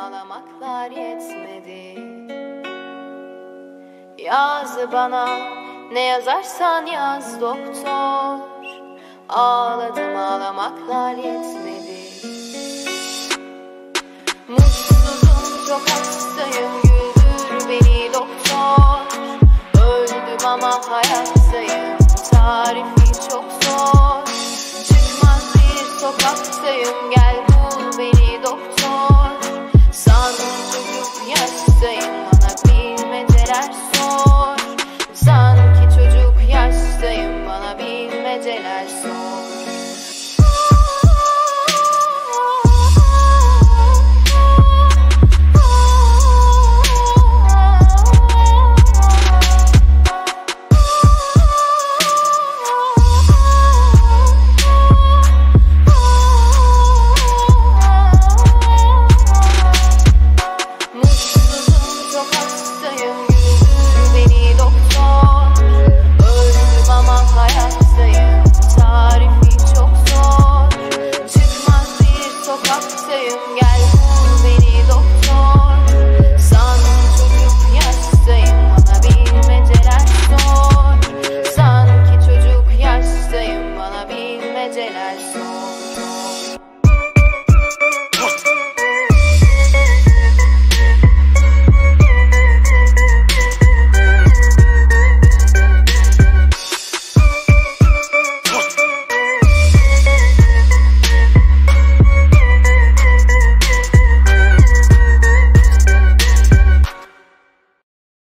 ağlamaklar yetmedi. Yaz bana, ne yazarsan yaz doktor. Ağladım, ağlamaklar yetmedi. Mutsuzum, çok hastayım, güldür beni doktor. Öldüm ama hayattayım, tarifi çok zor. Çıkmaz bir sokaktayım, gel bul beni doktor. Sanki çocuk yaştayım, bana bilmeceler sor. Sanki çocuk yaştayım, bana bilmeceler sor.